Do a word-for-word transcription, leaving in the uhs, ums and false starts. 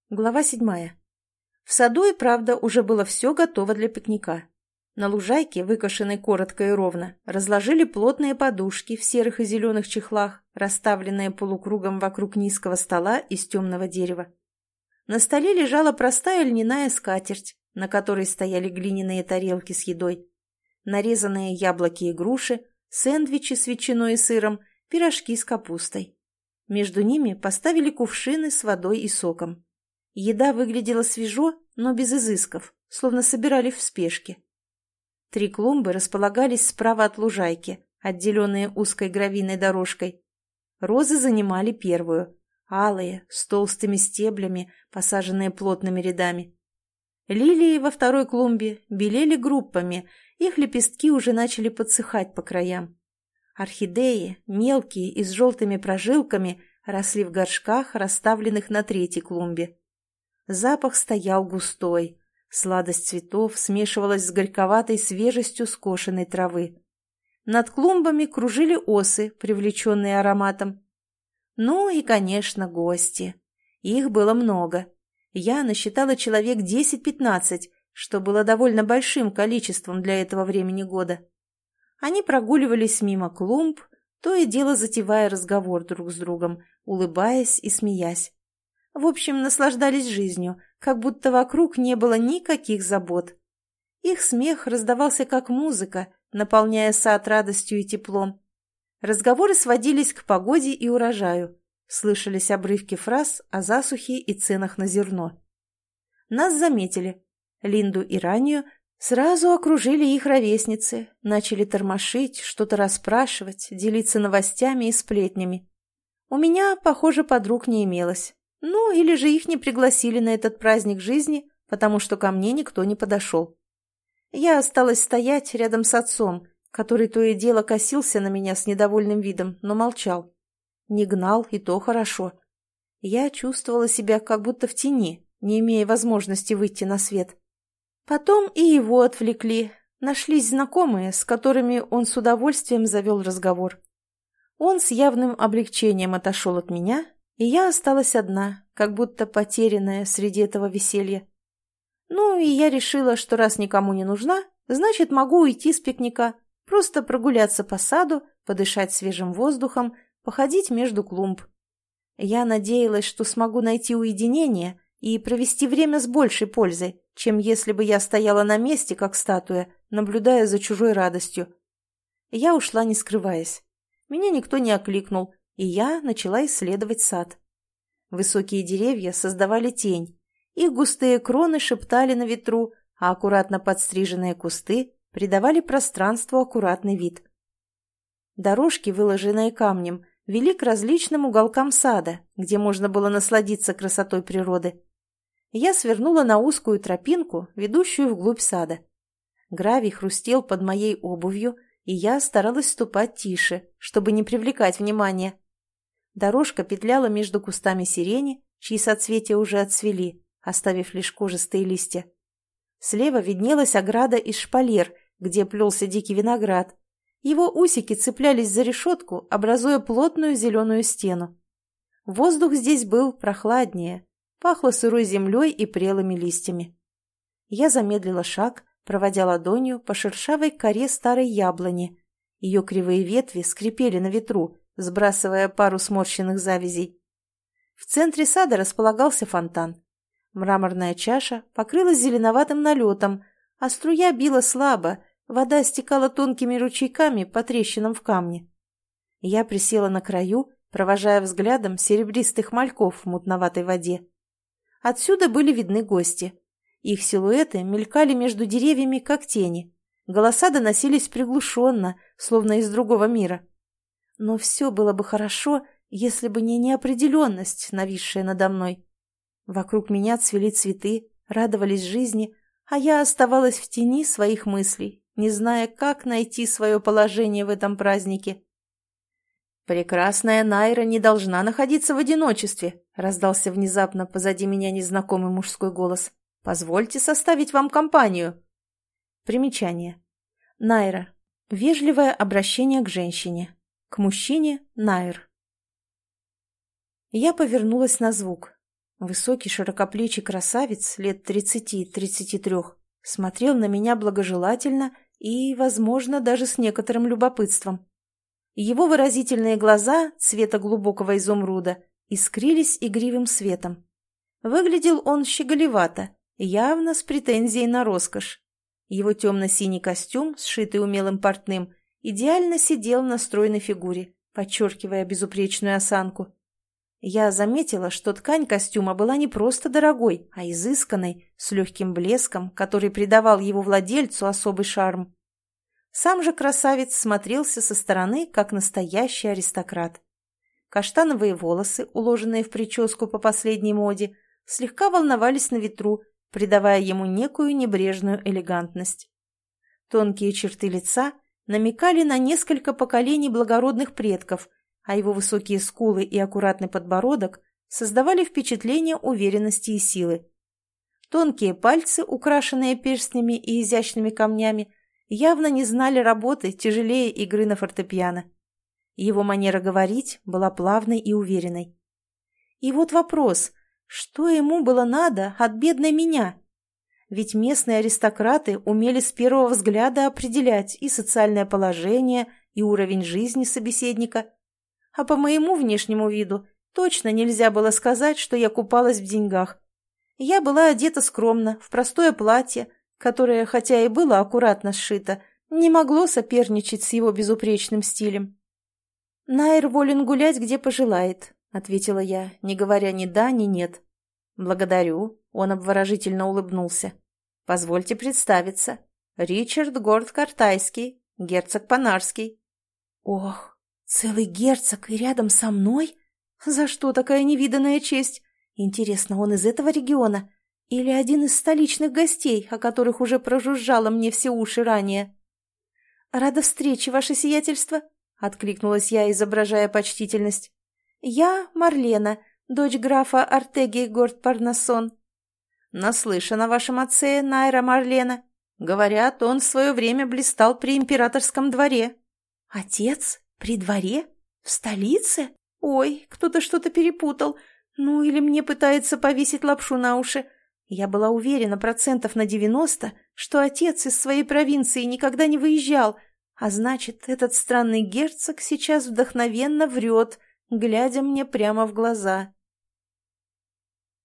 Глава седьмая. В саду и правда уже было все готово для пикника. На лужайке, выкошенной коротко и ровно, разложили плотные подушки в серых и зеленых чехлах, расставленные полукругом вокруг низкого стола из темного дерева. На столе лежала простая льняная скатерть, на которой стояли глиняные тарелки с едой, нарезанные яблоки и груши, сэндвичи с ветчиной и сыром, пирожки с капустой. Между ними поставили кувшины с водой и соком. Еда выглядела свежо, но без изысков, словно собирали в спешке. Три клумбы располагались справа от лужайки, отделенные узкой гравийной дорожкой. Розы занимали первую, алые, с толстыми стеблями, посаженные плотными рядами. Лилии во второй клумбе белели группами, их лепестки уже начали подсыхать по краям. Орхидеи, мелкие и с желтыми прожилками, росли в горшках, расставленных на третьей клумбе. Запах стоял густой, сладость цветов смешивалась с горьковатой свежестью скошенной травы. Над клумбами кружили осы, привлеченные ароматом. Ну и, конечно, гости. Их было много. Я насчитала человек десять-пятнадцать, что было довольно большим количеством для этого времени года. Они прогуливались мимо клумб, то и дело затевая разговор друг с другом, улыбаясь и смеясь. В общем, наслаждались жизнью, как будто вокруг не было никаких забот. Их смех раздавался как музыка, наполняя сад радостью и теплом. Разговоры сводились к погоде и урожаю. Слышались обрывки фраз о засухе и ценах на зерно. Нас заметили. Линду и Ранию сразу окружили их ровесницы, начали тормошить, что-то расспрашивать, делиться новостями и сплетнями. У меня, похоже, подруг не имелось. Ну, или же их не пригласили на этот праздник жизни, потому что ко мне никто не подошел. Я осталась стоять рядом с отцом, который то и дело косился на меня с недовольным видом, но молчал. Не гнал, и то хорошо. Я чувствовала себя как будто в тени, не имея возможности выйти на свет. Потом и его отвлекли. Нашлись знакомые, с которыми он с удовольствием завел разговор. Он с явным облегчением отошел от меня, и я осталась одна, как будто потерянная среди этого веселья. Ну, и я решила, что раз никому не нужна, значит, могу уйти с пикника, просто прогуляться по саду, подышать свежим воздухом, походить между клумб. Я надеялась, что смогу найти уединение и провести время с большей пользой, чем если бы я стояла на месте, как статуя, наблюдая за чужой радостью. Я ушла, не скрываясь. Меня никто не окликнул, и я начала исследовать сад. Высокие деревья создавали тень. Их густые кроны шептали на ветру, а аккуратно подстриженные кусты придавали пространству аккуратный вид. Дорожки, выложенные камнем, вели к различным уголкам сада, где можно было насладиться красотой природы. Я свернула на узкую тропинку, ведущую вглубь сада. Гравий хрустел под моей обувью, и я старалась ступать тише, чтобы не привлекать внимания. Дорожка петляла между кустами сирени, чьи соцветия уже отцвели, оставив лишь кожистые листья. Слева виднелась ограда из шпалер, где плелся дикий виноград. Его усики цеплялись за решетку, образуя плотную зеленую стену. Воздух здесь был прохладнее, пахло сырой землей и прелыми листьями. Я замедлила шаг, проводя ладонью по шершавой коре старой яблони. Ее кривые ветви скрипели на ветру, сбрасывая пару сморщенных завязей. В центре сада располагался фонтан. Мраморная чаша покрылась зеленоватым налетом, а струя била слабо, вода стекала тонкими ручейками по трещинам в камне. Я присела на краю, провожая взглядом серебристых мальков в мутноватой воде. Отсюда были видны гости. Их силуэты мелькали между деревьями, как тени. Голоса доносились приглушенно, словно из другого мира. Но все было бы хорошо, если бы не неопределенность, нависшая надо мной. Вокруг меня цвели цветы, радовались жизни, а я оставалась в тени своих мыслей, не зная, как найти свое положение в этом празднике. «Прекрасная Найра не должна находиться в одиночестве», — раздался внезапно позади меня незнакомый мужской голос. «Позвольте составить вам компанию». Примечание. Найра. Вежливое обращение к женщине. К мужчине – Найр. Я повернулась на звук. Высокий широкоплечий красавец лет тридцати-тридцати трех смотрел на меня благожелательно и, возможно, даже с некоторым любопытством. Его выразительные глаза цвета глубокого изумруда искрились игривым светом. Выглядел он щеголевато, явно с претензией на роскошь. Его темно-синий костюм, сшитый умелым портным, идеально сидел на стройной фигуре, подчеркивая безупречную осанку. Я заметила, что ткань костюма была не просто дорогой, а изысканной, с легким блеском, который придавал его владельцу особый шарм. Сам же красавец смотрелся со стороны, как настоящий аристократ. Каштановые волосы, уложенные в прическу по последней моде, слегка волновались на ветру, придавая ему некую небрежную элегантность. Тонкие черты лица намекали на несколько поколений благородных предков, а его высокие скулы и аккуратный подбородок создавали впечатление уверенности и силы. Тонкие пальцы, украшенные перстнями и изящными камнями, явно не знали работы тяжелее игры на фортепиано. Его манера говорить была плавной и уверенной. И вот вопрос, что ему было надо от бедной меня? Ведь местные аристократы умели с первого взгляда определять и социальное положение, и уровень жизни собеседника. А по моему внешнему виду точно нельзя было сказать, что я купалась в деньгах. Я была одета скромно, в простое платье, которое, хотя и было аккуратно сшито, не могло соперничать с его безупречным стилем. «Найр волен гулять, где пожелает», — ответила я, не говоря ни да, ни нет. «Благодарю», — он обворожительно улыбнулся. «Позвольте представиться. Ричард Горд-Картайский, герцог Панарский». «Ох, целый герцог и рядом со мной? За что такая невиданная честь? Интересно, он из этого региона? Или один из столичных гостей, о которых уже прожужжало мне все уши ранее?» «Рада встрече, ваше сиятельство», — откликнулась я, изображая почтительность. «Я Марлена, дочь графа Артеги Горд-Парнасон». «Наслышан о вашем отце, Найра Марлена. Говорят, он в свое время блистал при императорском дворе». «Отец? При дворе? В столице? Ой, кто-то что-то перепутал. Ну, или мне пытается повесить лапшу на уши. Я была уверена процентов на девяносто, что отец из своей провинции никогда не выезжал, а значит, этот странный герцог сейчас вдохновенно врет, глядя мне прямо в глаза».